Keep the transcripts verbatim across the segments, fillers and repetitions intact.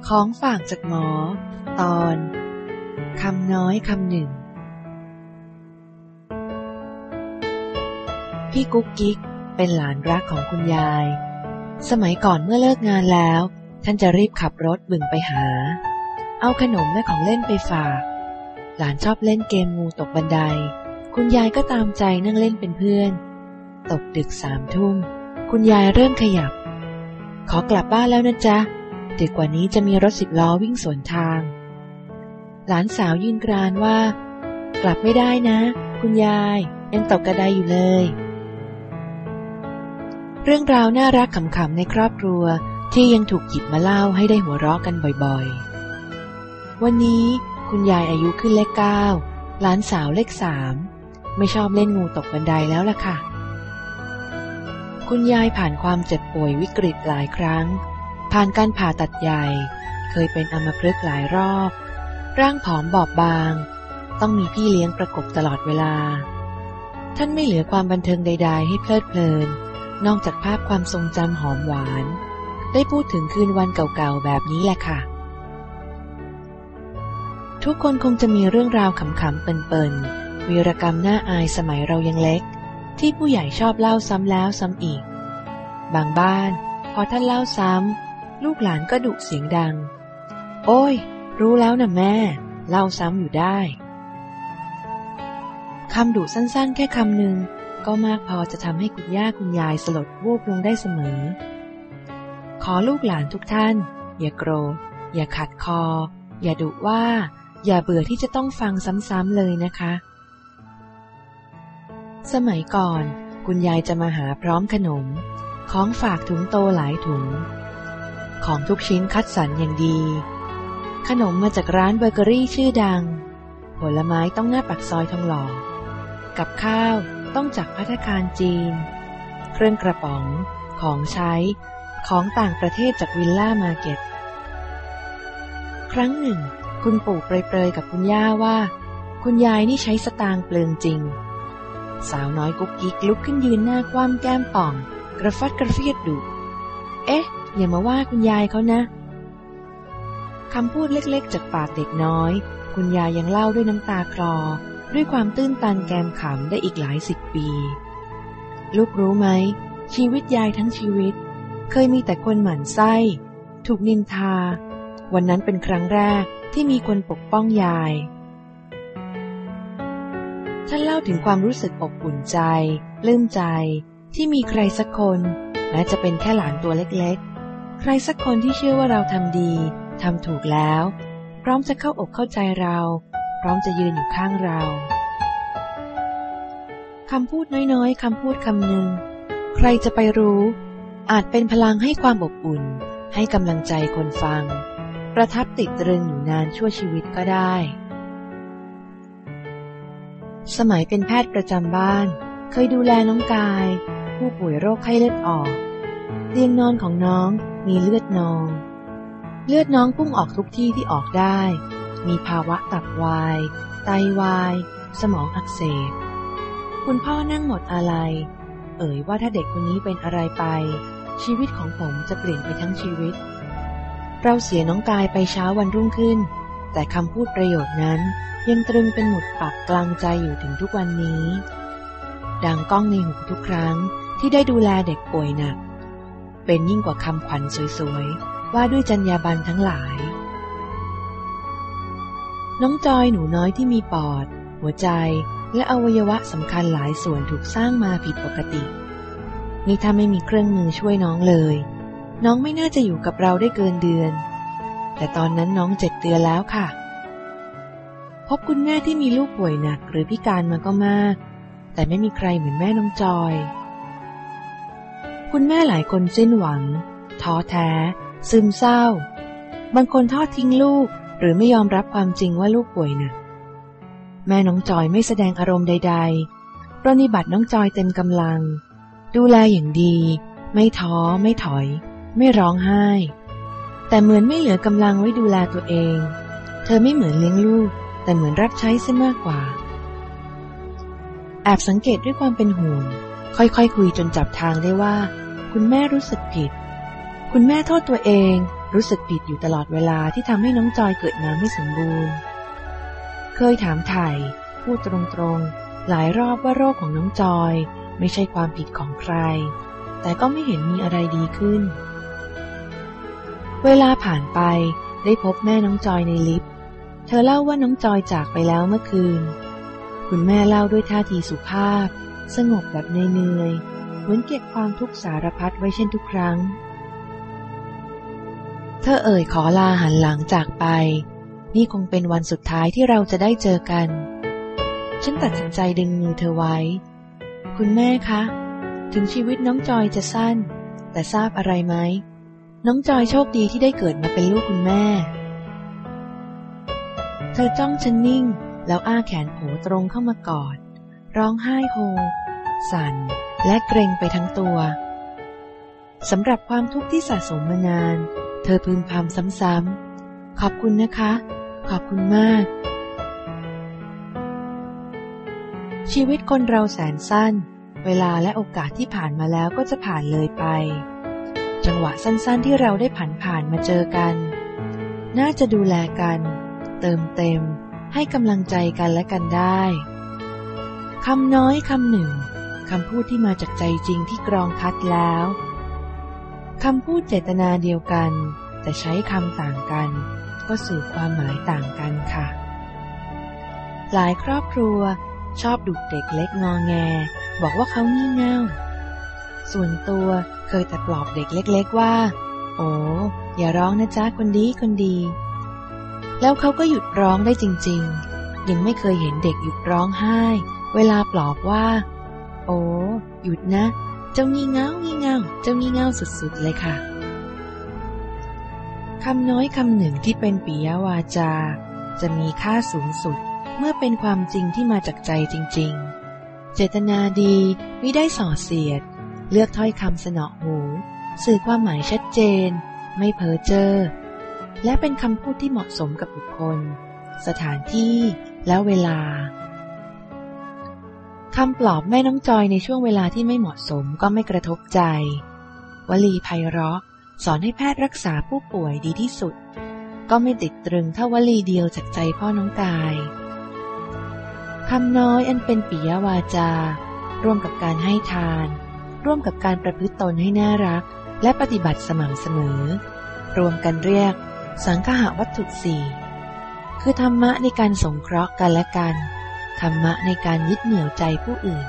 ของฝากจากหมอตอนคำน้อยคำหนึ่งพี่กุ๊กกิ๊กเป็นหลานรักของคุณยายสมัยก่อนเมื่อเลิกงานแล้วท่านจะรีบขับรถบึ่งไปหาเอาขนมและของเล่นไปฝากหลานชอบเล่นเกมงูตกบันไดคุณยายก็ตามใจนั่งเล่นเป็นเพื่อนตกดึกสามทุ่มคุณยายเริ่มขยับขอกลับบ้านแล้วนะจ๊ะดึกกว่านี้จะมีรถสิบล้อวิ่งสวนทางหลานสาวยืนกรานว่ากลับไม่ได้นะคุณยายยังตกกระไดอยู่เลยเรื่องราวน่ารักขำๆในครอบครัวที่ยังถูกหยิบมาเล่าให้ได้หัวเราะกันบ่อยๆวันนี้คุณยายอายุขึ้นเลขเก้าหลานสาวเลขสามไม่ชอบเล่นงูตกบันไดแล้วล่ะค่ะคุณยายผ่านความเจ็บป่วยวิกฤตหลายครั้งผ่านการผ่าตัดใหญ่เคยเป็นอัมพฤกษ์หลายรอบร่างผอมบอบบางต้องมีพี่เลี้ยงประกบตลอดเวลาท่านไม่เหลือความบันเทิงใดๆให้เพลิดเพลินนอกจากภาพความทรงจำหอมหวานได้พูดถึงคืนวันเก่าๆแบบนี้แหละค่ะทุกคนคงจะมีเรื่องราวขำๆเปิ่นๆวีรกรรมน่าอายสมัยเรายังเล็กที่ผู้ใหญ่ชอบเล่าซ้ำแล้วซ้ำอีกบางบ้านพอท่านเล่าซ้ำลูกหลานก็ดุเสียงดังโอ้ยรู้แล้วนะแม่เล่าซ้ำอยู่ได้คำดุสั้นๆแค่คำหนึ่งก็มากพอจะทำให้คุณย่าคุณยายสลดวูบลงได้เสมอขอลูกหลานทุกท่านอย่าโกรธอย่าขัดคออย่าดุว่าอย่าเบื่อที่จะต้องฟังซ้ำๆเลยนะคะสมัยก่อนคุณยายจะมาหาพร้อมขนมของฝากถุงโตหลายถุงของทุกชิ้นคัดสรรอย่างดีขนมมาจากร้านเบเกอรี่ชื่อดังผลไม้ต้องหน้าปากซอยทองหล่อกับข้าวต้องจากภัตตาคารจีนเครื่องกระป๋องของใช้ของต่างประเทศจากวิลล่ามาร์เก็ตครั้งหนึ่งคุณปู่เปรยๆกับคุณย่าว่าคุณยายนี่ใช้สตางค์เปลืองจริงสาวน้อยกุ๊กกิ๊กลุกขึ้นยืนหน้าคว่ำแก้มป่องกระฟัดกระเฟียดดุเอ๊ะอย่ามาว่าคุณยายเขานะคำพูดเล็กๆจากปากเด็กน้อยคุณยายยังเล่าด้วยน้ำตาคลอด้วยความตื้นตันแกมขำได้อีกหลายสิบปีลูกรู้ไหมชีวิตยายทั้งชีวิตเคยมีแต่คนหมั่นไส้ถูกนินทาวันนั้นเป็นครั้งแรกที่มีคนปกป้องยายท่านเล่าถึงความรู้สึกอบอุ่นใจปลื้มใจที่มีใครสักคนแม้จะเป็นแค่หลานตัวเล็กๆใครสักคนที่เชื่อว่าเราทำดีทำถูกแล้วพร้อมจะเข้าอกเข้าใจเราพร้อมจะยืนอยู่ข้างเราคำพูดน้อยๆคำพูดคำหนึ่งใครจะไปรู้อาจเป็นพลังให้ความอบอุ่นให้กำลังใจคนฟังประทับติดตรึงอยู่นานชั่วชีวิตก็ได้สมัยเป็นแพทย์ประจำบ้านเคยดูแลน้องกายผู้ป่วยโรคไข้เลือดออกเตียงนอนของน้องมีเลือดนองเลือดน้องพุ่งออกทุกที่ที่ออกได้มีภาวะตับวายไตวายสมองอักเสบคุณพ่อนั่งหมดอาลัยเอ่ยว่าถ้าเด็กคนนี้เป็นอะไรไปชีวิตของผมจะเปลี่ยนไปทั้งชีวิตเราเสียน้องกายไปเช้าวันรุ่งขึ้นแต่คำพูดประโยคนั้นยังตรึงเป็นหมุดปักกลางใจอยู่ถึงทุกวันนี้ดังก้องในหูทุกครั้งที่ได้ดูแลเด็กป่วยหนักเป็นยิ่งกว่าคำขวัญสวยๆว่าด้วยจรรยาบรรณทั้งหลายน้องจอยหนูน้อยที่มีปอดหัวใจและอวัยวะสำคัญหลายส่วนถูกสร้างมาผิดปกตินี่ถ้าไม่มีเครื่องมือช่วยน้องเลยน้องไม่น่าจะอยู่กับเราได้เกินเดือนแต่ตอนนั้นน้องเจ็ดเดือนแล้วค่ะพบคุณแม่ที่มีลูกป่วยหนักหรือพิการมาก็มากแต่ไม่มีใครเหมือนแม่น้องจอยคุณแม่หลายคนสิ้นหวังท้อแท้ซึมเศร้าบางคนทอดทิ้งลูกหรือไม่ยอมรับความจริงว่าลูกป่วยหนักแม่น้องจอยไม่แสดงอารมณ์ใดๆปรนนิบัติน้องจอยเต็มกำลังดูแลอย่างดีไม่ท้อไม่ถอยไม่ร้องไห้แต่เหมือนไม่เหลือกำลังไว้ดูแลตัวเองเธอไม่เหมือนเลี้ยงลูกแต่เหมือนรับใช้เสียมากกว่าแอบสังเกตด้วยความเป็นห่วงค่อยๆ คุยจนจับทางได้ว่าคุณแม่รู้สึกผิดคุณแม่โทษตัวเองรู้สึกผิดอยู่ตลอดเวลาที่ทำให้น้องจอยเกิดมาไม่สมบูรณ์เคยถามไถ่พูดตรงๆหลายรอบว่าโรคของน้องจอยไม่ใช่ความผิดของใครแต่ก็ไม่เห็นมีอะไรดีขึ้นเวลาผ่านไปได้พบแม่น้องจอยในลิฟต์เธอเล่าว่าน้องจอยจากไปแล้วเมื่อคืนคุณแม่เล่าด้วยท่าทีสุภาพสงบแบบเหนื่อยๆเหมือนเก็บความทุกข์สารพัดไว้เช่นทุกครั้งเธอเอ่ยขอลาหันหลังจากไปนี่คงเป็นวันสุดท้ายที่เราจะได้เจอกันฉันตัดสินใจดึงมือเธอไว้คุณแม่คะถึงชีวิตน้องจอยจะสั้นแต่ทราบอะไรไหมน้องจอยโชคดีที่ได้เกิดมาเป็นลูกคุณแม่เธอจ้องฉันนิ่งแล้วอ้าแขนโผตรงเข้ามากอดร้องไห้โฮสั่นและเกรงไปทั้งตัวสำหรับความทุกข์ที่สะสมมานานเธอพึมพำซ้ำๆขอบคุณนะคะขอบคุณมากชีวิตคนเราแสนสั้นเวลาและโอกาสที่ผ่านมาแล้วก็จะผ่านเลยไปจังหวะสั้นๆที่เราได้ผ่านผ่านมาเจอกันน่าจะดูแลกันเติมเต็มให้กำลังใจกันและกันได้คำน้อยคำหนึ่งคำพูดที่มาจากใจจริงที่กรองคัดแล้วคำพูดเจตนาเดียวกันแต่ใช้คำต่างกันก็สื่อความหมายต่างกันค่ะหลายครอบครัวชอบดุเด็กเล็กงอแงบอกว่าเขางี่เง่าส่วนตัวเคยแต่ปลอบเด็กเล็กๆว่าโอ้อย่าร้องนะจ๊ะคนดีคนดีแล้วเขาก็หยุดร้องได้จริงๆยังไม่เคยเห็นเด็กหยุดร้องไห้เวลาปลอบว่าโอ้หยุดนะเจ้างี่เง่างี่เง่าเจ้างี่เง่าสุดๆเลยค่ะคำน้อยคำหนึ่งที่เป็นปิยวาจาจะมีค่าสูงสุดเมื่อเป็นความจริงที่มาจากใจจริงๆเจตนาดีมิได้ส่อเสียดเลือกถ้อยคำสนอหูสื่อความหมายชัดเจนไม่เพ้อเจ้อและเป็นคำพูดที่เหมาะสมกับบุคคลสถานที่และเวลาคำปลอบแม่น้องจอยในช่วงเวลาที่ไม่เหมาะสมก็ไม่กระทบใจวลีไพเราะสอนให้แพทย์รักษาผู้ป่วยดีที่สุดก็ไม่ติดตรึงเท่าวลีเดียวจากใจพ่อน้องกายคำน้อยอันเป็นปิยวาจาร่วมกับการให้ทานร่วมกับการประพฤติตนให้น่ารักและปฏิบัติสม่ำเสมอรวมกันเรียกสังฆะวัตถุสี่คือธรรมะในการสงเคราะห์กันและกันธรรมะในการยึดเหนี่ยวใจผู้อื่น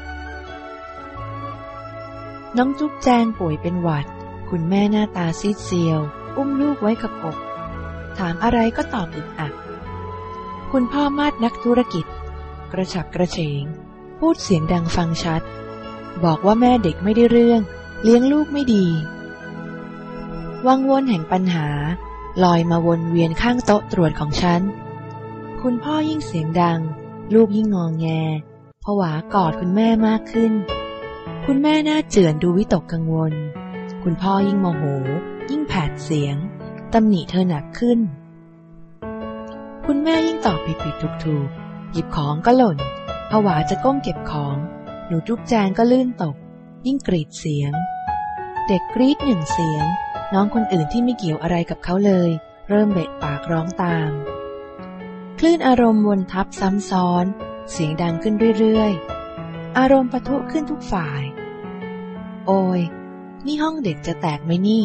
น้องจุ๊บแจงป่วยเป็นหวัดคุณแม่หน้าตาซีดเซียวอุ้มลูกไว้กับอกถามอะไรก็ตอบอึดอัดคุณพ่อมาดนักธุรกิจกระฉับกระเฉงพูดเสียงดังฟังชัดบอกว่าแม่เด็กไม่ได้เรื่องเลี้ยงลูกไม่ดีวังวนแห่งปัญหาลอยมาวนเวียนข้างโต๊ะตรวจของฉันคุณพ่อยิ่งเสียงดังลูกยิ่งงอแงผวากอดคุณแม่มากขึ้นคุณแม่หน้าเจือนดูวิตกกังวลคุณพ่อยิ่งโมโหยิ่งแผดเสียงตำหนิเธอหนักขึ้นคุณแม่ยิ่งตอบผิดผิดถูกถูกหยิบของก็หล่นผวาจะก้มเก็บของหนูจุ๊บแจงก็ลื่นตกยิ่งกรีดเสียงเด็กกรีดหนึ่งเสียงน้องคนอื่นที่ไม่เกี่ยวอะไรกับเขาเลยเริ่มเบะปากร้องตามคลื่นอารมณ์วนทับซ้ำซ้อนเสียงดังขึ้นเรื่อยๆอารมณ์ปะทุขึ้นทุกฝ่ายโอ้ยนี่ห้องเด็กจะแตกไหมนี่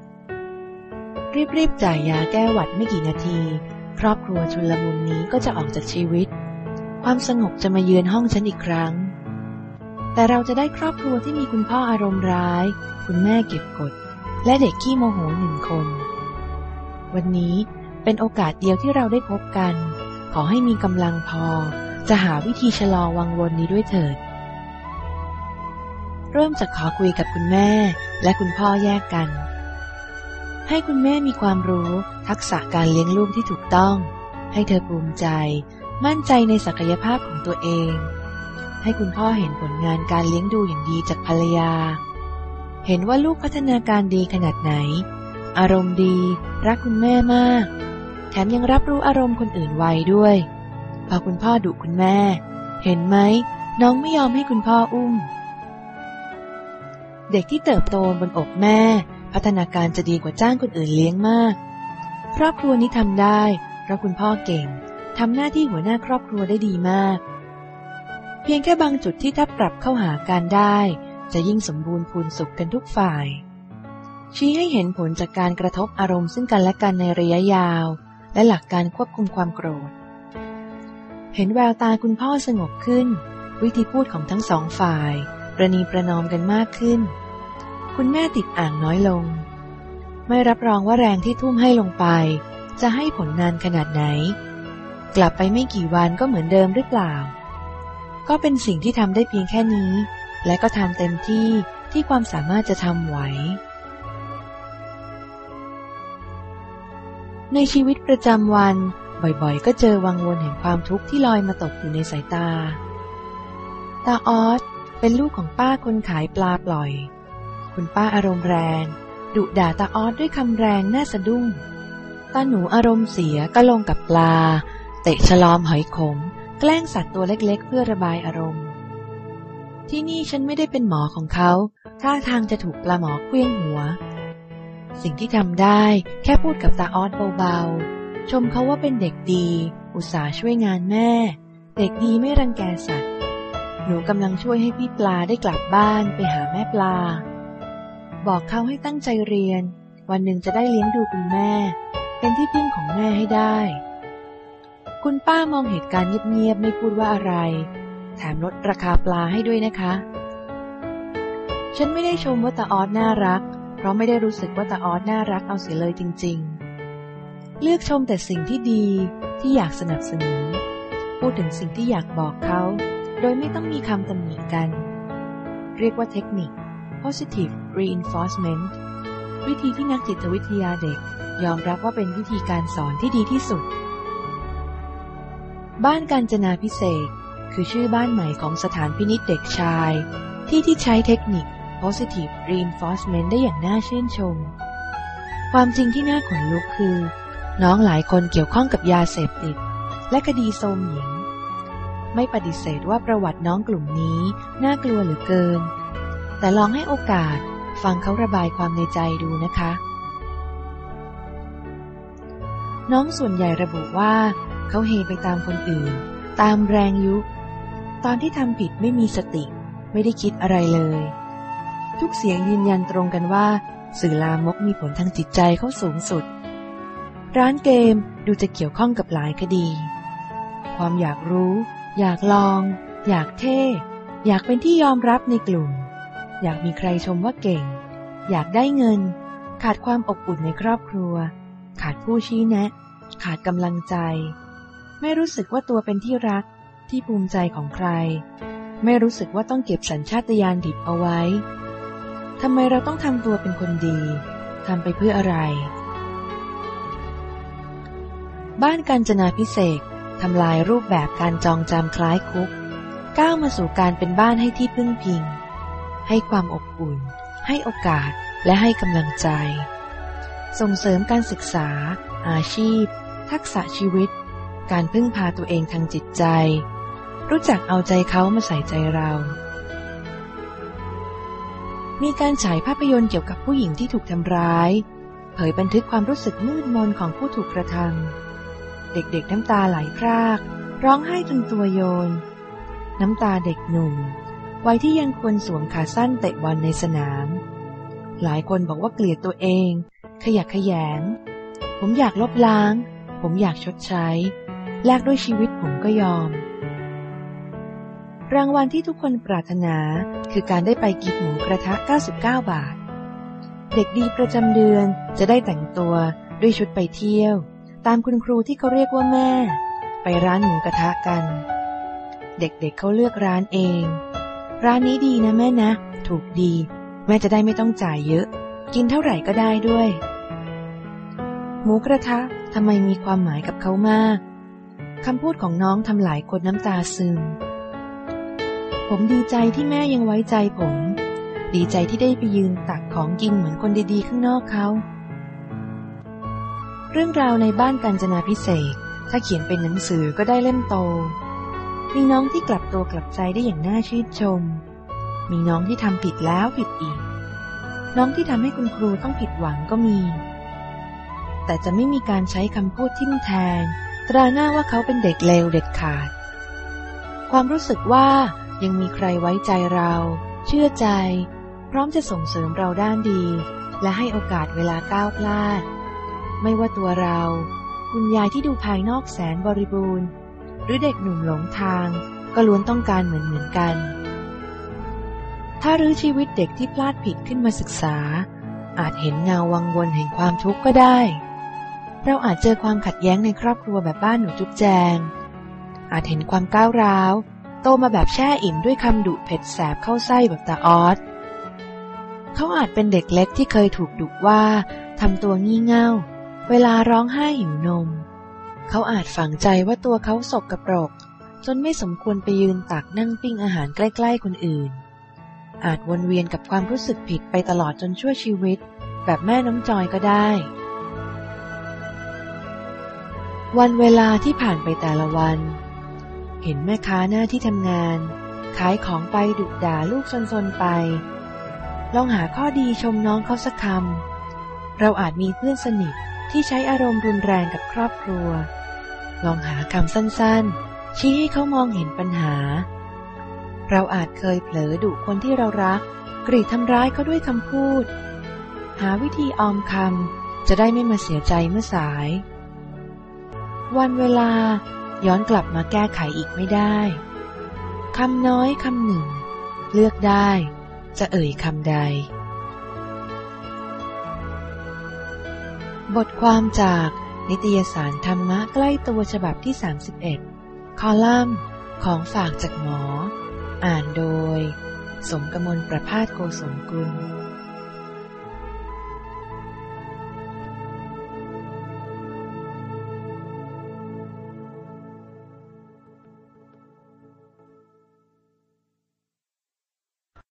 รีบๆจ่ายยาแก้หวัดไม่กี่นาทีครอบครัวชุลมุนนี้ก็จะออกจากชีวิตความสงบจะมาเยือนห้องฉันอีกครั้งแต่เราจะได้ครอบครัวที่มีคุณพ่ออารมณ์ร้ายคุณแม่เก็บกดและเด็กขี้โมโหหนึ่งคนวันนี้เป็นโอกาสเดียวที่เราได้พบกันขอให้มีกำลังพอจะหาวิธีชะลอวังวนนี้ด้วยเถิดเริ่มจากขอคุยกับคุณแม่และคุณพ่อแยกกันให้คุณแม่มีความรู้ทักษะการเลี้ยงลูกที่ถูกต้องให้เธอภูมิใจมั่นใจในศักยภาพของตัวเองให้คุณพ่อเห็นผลงานการเลี้ยงดูอย่างดีจากภรรยาเห็นว่าลูกพัฒนาการดีขนาดไหนอารมณ์ดีรักคุณแม่มากแถมยังรับรู้อารมณ์คนอื่นไวด้วยพอคุณพ่อดุคุณแม่เห็นไหมน้องไม่ยอมให้คุณพ่ออุ้มเด็กที่เติบโตบนอกแม่พัฒนาการจะดีกว่าจ้างคนอื่นเลี้ยงมากครอบครัวนี้ทำได้เพราะคุณพ่อเก่งทำหน้าที่หัวหน้าครอบครัวได้ดีมากเพียงแค่บางจุดที่ถ้าปรับเข้าหากันได้จะยิ่งสมบูรณ์พูนสุขกันทุกฝ่ายชี้ให้เห็นผลจากการกระทบอารมณ์ซึ่งกันและกันในระยะยาวและหลักการควบคุมความโกรธเห็นแววตาคุณพ่อสงบขึ้นวิธีพูดของทั้งสองฝ่ายประนีประนอมกันมากขึ้นคุณแม่ติดอ่างน้อยลงไม่รับรองว่าแรงที่ทุ่มให้ลงไปจะให้ผลนานขนาดไหนกลับไปไม่กี่วันก็เหมือนเดิมหรือเปล่าก็เป็นสิ่งที่ทำได้เพียงแค่นี้และก็ทำเต็มที่ที่ความสามารถจะทำไหวในชีวิตประจำวันบ่อยๆก็เจอวังวนแห่งความทุกข์ที่ลอยมาตกอยู่ในสายตาตาออสเป็นลูกของป้าคนขายปลาปล่อยคุณป้าอารมณ์แรงดุด่าตาออสด้วยคำแรงน่าสะดุ้งตาหนูอารมณ์เสียก็ลงกับปลาเตะฉลอมหอยขมแกล้งสัตว์ตัวเล็กๆเพื่อระบายอารมณ์ที่นี่ฉันไม่ได้เป็นหมอของเขาท่าทางจะถูกปลาหมอเคลื่อนหัวสิ่งที่ทำได้แค่พูดกับตาออสเบาๆชมเขาว่าเป็นเด็กดีอุตส่าห์ช่วยงานแม่เด็กดีไม่รังแกสัตว์หนูกำลังช่วยให้พี่ปลาได้กลับบ้านไปหาแม่ปลาบอกเขาให้ตั้งใจเรียนวันหนึ่งจะได้เลี้ยงดูคุณแม่เป็นที่พึ่งของแม่ให้ได้คุณป้ามองเหตุการณ์เงียบๆไม่พูดว่าอะไรแถมลดราคาปลาให้ด้วยนะคะฉันไม่ได้ชมว่าตาออสน่ารักเพราะไม่ได้รู้สึกว่าตาออสน่ารักเอาเสียเลยจริงๆเลือกชมแต่สิ่งที่ดีที่อยากสนับสนุนพูดถึงสิ่งที่อยากบอกเขาโดยไม่ต้องมีคำตำหนิกันเรียกว่าเทคนิค positive reinforcement วิธีที่นักจิตวิทยาเด็กยอมรับว่าเป็นวิธีการสอนที่ดีที่สุดบ้านกาญจนาภิเษกคือชื่อบ้านใหม่ของสถานพินิจเด็กชายที่ที่ใช้เทคนิค positive reinforcement ได้อย่างน่าชื่นชมความจริงที่น่าขนลุกคือน้องหลายคนเกี่ยวข้องกับยาเสพติดและคดีโทรมหญิงไม่ปฏิเสธว่าประวัติน้องกลุ่มนี้น่ากลัวเหลือเกินแต่ลองให้โอกาสฟังเขาระบายความในใจดูนะคะน้องส่วนใหญ่ระบุว่าเขาเฮไปตามคนอื่นตามแรงยุตอนที่ทำผิดไม่มีสติไม่ได้คิดอะไรเลยทุกเสียงยืนยันตรงกันว่าสื่อลามกมีผลทางจิตใจเขาสูงสุดร้านเกมดูจะเกี่ยวข้องกับหลายคดีความอยากรู้อยากลองอยากเท่อยากเป็นที่ยอมรับในกลุ่มอยากมีใครชมว่าเก่งอยากได้เงินขาดความอบอุ่นในครอบครัวขาดผู้ชี้แนะขาดกำลังใจไม่รู้สึกว่าตัวเป็นที่รักที่ภูมิใจของใครไม่รู้สึกว่าต้องเก็บสัญชาตญาณดิบเอาไว้ทำไมเราต้องทำตัวเป็นคนดีทำไปเพื่ออะไรบ้านกาญจนาภิเษกทำลายรูปแบบการจองจำคล้ายคุกก้าวมาสู่การเป็นบ้านให้ที่พึ่งพิงให้ความอบอุ่นให้โอกาสและให้กำลังใจส่งเสริมการศึกษาอาชีพทักษะชีวิตการพึ่งพาตัวเองทางจิตใจรู้จักเอาใจเขามาใส่ใจเรามีการฉายภาพยนตร์เกี่ยวกับผู้หญิงที่ถูกทำร้ายเผยบันทึกความรู้สึกมืดมนของผู้ถูกกระทำเด็กๆน้ำตาไหลพรากร้องไห้จนตัวโยนน้ำตาเด็กหนุ่มวัยที่ยังควรสวมขาสั้นเตะบอลในสนามหลายคนบอกว่าเกลียดตัวเองขยักขยงผมอยากลบล้างผมอยากชดใช้แลกด้วยชีวิตผมก็ยอมรางวัลที่ทุกคนปรารถนาคือการได้ไปกินหมูกระทะเก้าสิบเก้าบาทเด็กดีประจำเดือนจะได้แต่งตัวด้วยชุดไปเที่ยวตามคุณครูที่เขาเรียกว่าแม่ไปร้านหมูกระทะกันเด็กๆ เ, เขาเลือกร้านเองร้านนี้ดีนะแม่นะถูกดีแม่จะได้ไม่ต้องจ่ายเยอะกินเท่าไหร่ก็ได้ด้วยหมูกระทะทำไมมีความหมายกับเขามากคำพูดของน้องทำหลายคนน้ำตาซึมผมดีใจที่แม่ยังไว้ใจผมดีใจที่ได้ไปยืนตักของกินเหมือนคนดีๆข้างนอกเขาเรื่องราวในบ้านกาญจนาภิเษกถ้าเขียนเป็นหนังสือก็ได้เล่มโตมีน้องที่กลับตัวกลับใจได้อย่างน่าชื่นชมมีน้องที่ทำผิดแล้วผิดอีกน้องที่ทำให้คุณครูต้องผิดหวังก็มีแต่จะไม่มีการใช้คำพูดทิ่มแทงตราหน้าว่าเขาเป็นเด็กเลวเด็ดขาดความรู้สึกว่ายังมีใครไว้ใจเราเชื่อใจพร้อมจะส่งเสริมเราด้านดีและให้โอกาสเวลาก้าวพลาดไม่ว่าตัวเราคุณยายที่ดูภายนอกแสนบริบูรณ์หรือเด็กหนุ่มหลงทางก็ล้วนต้องการเหมือนเหมือนกันถ้ารื้อชีวิตเด็กที่พลาดผิดขึ้นมาศึกษาอาจเห็นเงาวังวนแห่งความทุกข์ก็ได้เราอาจเจอความขัดแย้งในครอบครัวแบบบ้านหนูจุ๊บแจงอาจเห็นความก้าวร้าวโตมาแบบแช่อิ่มด้วยคำดุเผ็ดแสบเข้าไส้แบบตาออสเขาอาจเป็นเด็กเล็กที่เคยถูกดุว่าทำตัวงี่เง่าเวลาร้องไห้หิวนมเขาอาจฝังใจว่าตัวเขาสกปรกจนไม่สมควรไปยืนตักนั่งปิ้งอาหารใกล้ๆคนอื่นอาจวนเวียนกับความรู้สึกผิดไปตลอดจนชั่วชีวิตแบบแม่น้องจอยก็ได้วันเวลาที่ผ่านไปแต่ละวันเห็นแม่ค้าหน้าที่ทำงานขายของไปดุด่าลูกซนๆไปลองหาข้อดีชมน้องเขาสักคำเราอาจมีเพื่อนสนิทที่ใช้อารมณ์รุนแรงกับครอบครัวลองหาคำสั้นๆชี้ให้เขามองเห็นปัญหาเราอาจเคยเผลอดุคนที่เรารักกรีดทำร้ายเขาด้วยคำพูดหาวิธีออมคำจะได้ไม่มาเสียใจเมื่อสายวันเวลาย้อนกลับมาแก้ไขอีกไม่ได้คำน้อยคำหนึ่งเลือกได้จะเอ่ยคำใดบทความจากนิตยสารธรรมะใกล้ตัวฉบับที่สามสิบเอ็ดคอลัมน์ของฝากจากหมออ่านโดยสมกมลประภาสโกศลกุล